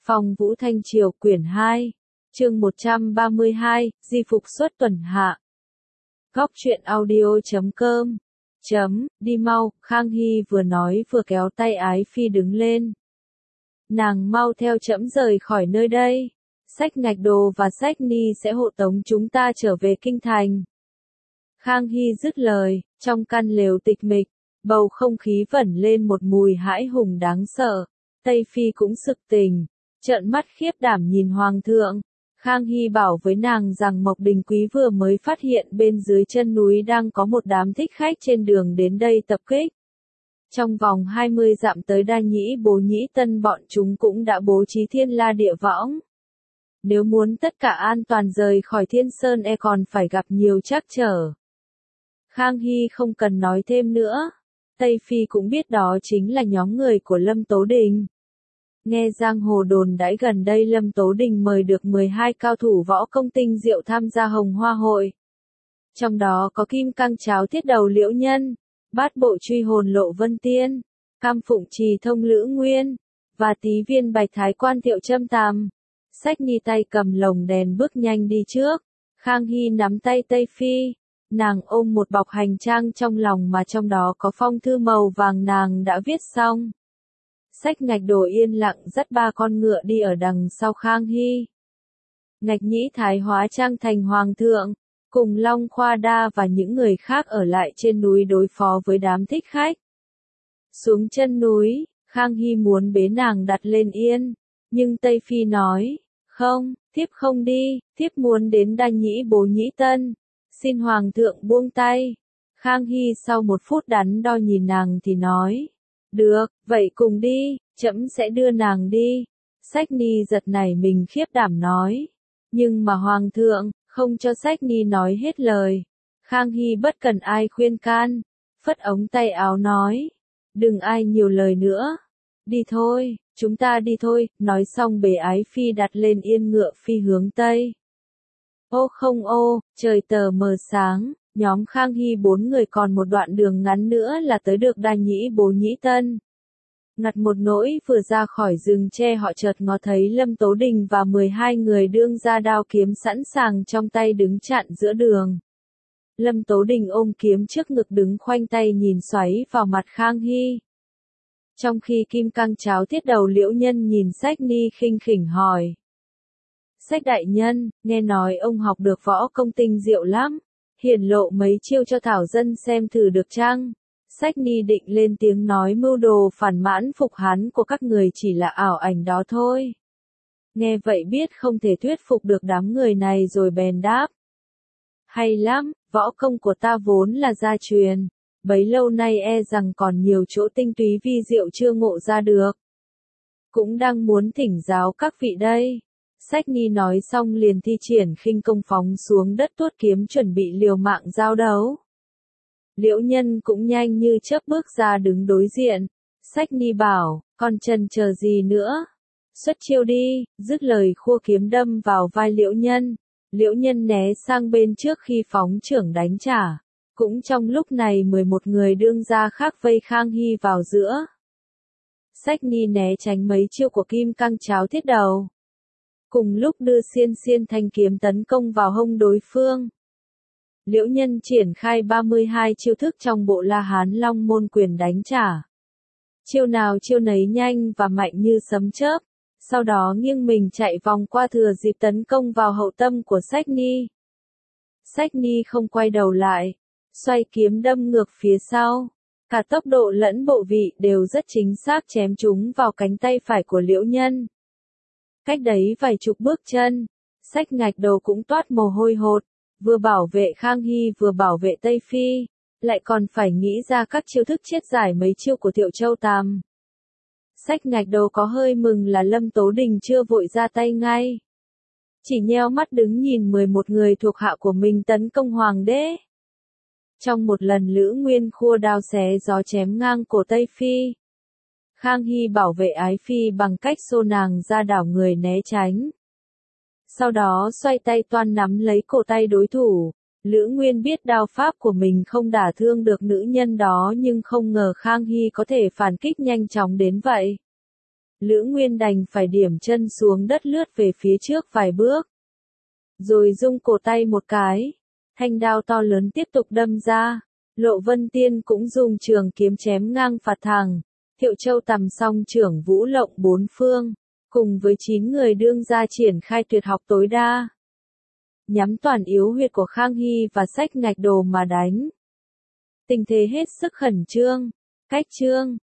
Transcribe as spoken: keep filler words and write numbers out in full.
Phong Vũ Thanh Triều quyển hai, chương một trăm ba mươi hai, Di phục xuất tuần hạ. Góc truyện audio chấm com chấm, đi mau, Khang Hy vừa nói vừa kéo tay Ái Phi đứng lên. Nàng mau theo trẫm rời khỏi nơi đây. Xách Ngạch Đồ và Xách Ni sẽ hộ tống chúng ta trở về kinh thành. Khang Hy dứt lời, trong căn lều tịch mịch, bầu không khí vẩn lên một mùi hãi hùng đáng sợ. Tây Phi cũng sực tỉnh, trợn mắt khiếp đảm nhìn Hoàng thượng. Khang Hy bảo với nàng rằng Mộc Đình Quý vừa mới phát hiện bên dưới chân núi đang có một đám thích khách trên đường đến đây tập kích. Trong vòng hai mươi dặm tới Đa Nhĩ Bố Nhĩ Tân bọn chúng cũng đã bố trí thiên la địa võng. Nếu muốn tất cả an toàn rời khỏi Thiên Sơn e còn phải gặp nhiều trắc trở. Khang Hy không cần nói thêm nữa. Tây Phi cũng biết đó chính là nhóm người của Lâm Tố Đình. Nghe giang hồ đồn đãi gần đây Lâm Tố Đình mời được mười hai cao thủ võ công tinh diệu tham gia Hồng Hoa hội. Trong đó có Kim Cang Cháo Thiết Đầu Liễu Nhân, Bát Bộ Truy Hồn Lộ Vân Tiên, Cam Phụng Trì Thông Lữ Nguyên, và Tý Viên Bạch Thái Quan Thiệu Trâm Tam. Xách Ni tay cầm lồng đèn bước nhanh đi trước. Khang Hy nắm tay Tây Phi. Nàng ôm một bọc hành trang trong lòng mà trong đó có phong thư màu vàng nàng đã viết xong. Xách Ngạch Đồ yên lặng dắt ba con ngựa đi ở đằng sau Khang Hy. Ngạch Nhĩ Thái hóa trang thành hoàng thượng, cùng Long Khoa Đa và những người khác ở lại trên núi đối phó với đám thích khách. Xuống chân núi, Khang Hy muốn bế nàng đặt lên yên, nhưng Tây Phi nói, không, thiếp không đi, thiếp muốn đến Đa Nhĩ Bố Nhĩ Tân, xin hoàng thượng buông tay. Khang Hy sau một phút đắn đo nhìn nàng thì nói, được, vậy cùng đi, trẫm sẽ đưa nàng đi. Xách Ni giật nảy mình khiếp đảm nói, nhưng mà hoàng thượng, không cho Xách Ni nói hết lời. Khang Hy bất cần ai khuyên can, phất ống tay áo nói, đừng ai nhiều lời nữa, đi thôi, chúng ta đi thôi, nói xong bế Ái Phi đặt lên yên ngựa phi hướng Tây. Ô không ô, trời tờ mờ sáng, nhóm Khang Hy bốn người còn một đoạn đường ngắn nữa là tới được Đa Nhĩ Bố Nhĩ Tân. Ngặt một nỗi vừa ra khỏi rừng tre họ chợt ngó thấy Lâm Tố Đình và mười hai người đương ra đao kiếm sẵn sàng trong tay đứng chặn giữa đường. Lâm Tố Đình ôm kiếm trước ngực đứng khoanh tay nhìn xoáy vào mặt Khang Hy. Trong khi Kim Cang Cháo Thiết Đầu Liễu Nhân nhìn Xách Ni khinh khỉnh hỏi. Xách đại nhân, nghe nói ông học được võ công tinh diệu lắm, hiển lộ mấy chiêu cho thảo dân xem thử được chăng? Xách Ni định lên tiếng nói mưu đồ phản mãn phục hán của các người chỉ là ảo ảnh đó thôi. Nghe vậy biết không thể thuyết phục được đám người này rồi bèn đáp. Hay lắm, võ công của ta vốn là gia truyền, bấy lâu nay e rằng còn nhiều chỗ tinh túy vi diệu chưa ngộ ra được. Cũng đang muốn thỉnh giáo các vị đây. Xách Ni nói xong liền thi triển khinh công phóng xuống đất tuốt kiếm chuẩn bị liều mạng giao đấu. Liễu Nhân cũng nhanh như chớp bước ra đứng đối diện. Xách Ni bảo, còn chần chờ gì nữa? Xuất chiêu đi, dứt lời khua kiếm đâm vào vai Liễu Nhân. Liễu Nhân né sang bên trước khi phóng chưởng đánh trả. Cũng trong lúc này mười một người đương gia khác vây Khang Hy vào giữa. Xách Ni né tránh mấy chiêu của Kim Cang Cháo Thiết Đầu. Cùng lúc đưa xiên xiên thanh kiếm tấn công vào hông đối phương. Liễu Nhân triển khai ba mươi hai chiêu thức trong bộ La Hán Long Môn Quyền đánh trả. Chiêu nào chiêu nấy nhanh và mạnh như sấm chớp, sau đó nghiêng mình chạy vòng qua thừa dịp tấn công vào hậu tâm của Xách Ni. Xách Ni không quay đầu lại, xoay kiếm đâm ngược phía sau. Cả tốc độ lẫn bộ vị đều rất chính xác chém trúng vào cánh tay phải của Liễu Nhân. Cách đấy vài chục bước chân, Xách Ngạch Đồ cũng toát mồ hôi hột, vừa bảo vệ Khang Hy vừa bảo vệ Tây Phi, lại còn phải nghĩ ra các chiêu thức chiết giải mấy chiêu của Thiệu Châu Tam. Xách Ngạch Đồ có hơi mừng là Lâm Tố Đình chưa vội ra tay ngay. Chỉ nheo mắt đứng nhìn mười một người thuộc hạ của mình tấn công hoàng đế. Trong một lần Lữ Nguyên khua đao xé gió chém ngang cổ Tây Phi. Khang Hy bảo vệ Ái Phi bằng cách xô nàng ra đảo người né tránh. Sau đó xoay tay toan nắm lấy cổ tay đối thủ. Lữ Nguyên biết đao pháp của mình không đả thương được nữ nhân đó nhưng không ngờ Khang Hy có thể phản kích nhanh chóng đến vậy. Lữ Nguyên đành phải điểm chân xuống đất lướt về phía trước vài bước. Rồi rung cổ tay một cái. Thanh đao to lớn tiếp tục đâm ra. Lộ Vân Tiên cũng dùng trường kiếm chém ngang phạt thẳng. Thiệu Châu tầm song trưởng vũ lộng bốn phương. Cùng với chín người đương gia triển khai tuyệt học tối đa. Nhắm toàn yếu huyệt của Khang Hy và Sách Ngạch Đồ mà đánh. Tình thế hết sức khẩn trương. Cách trương,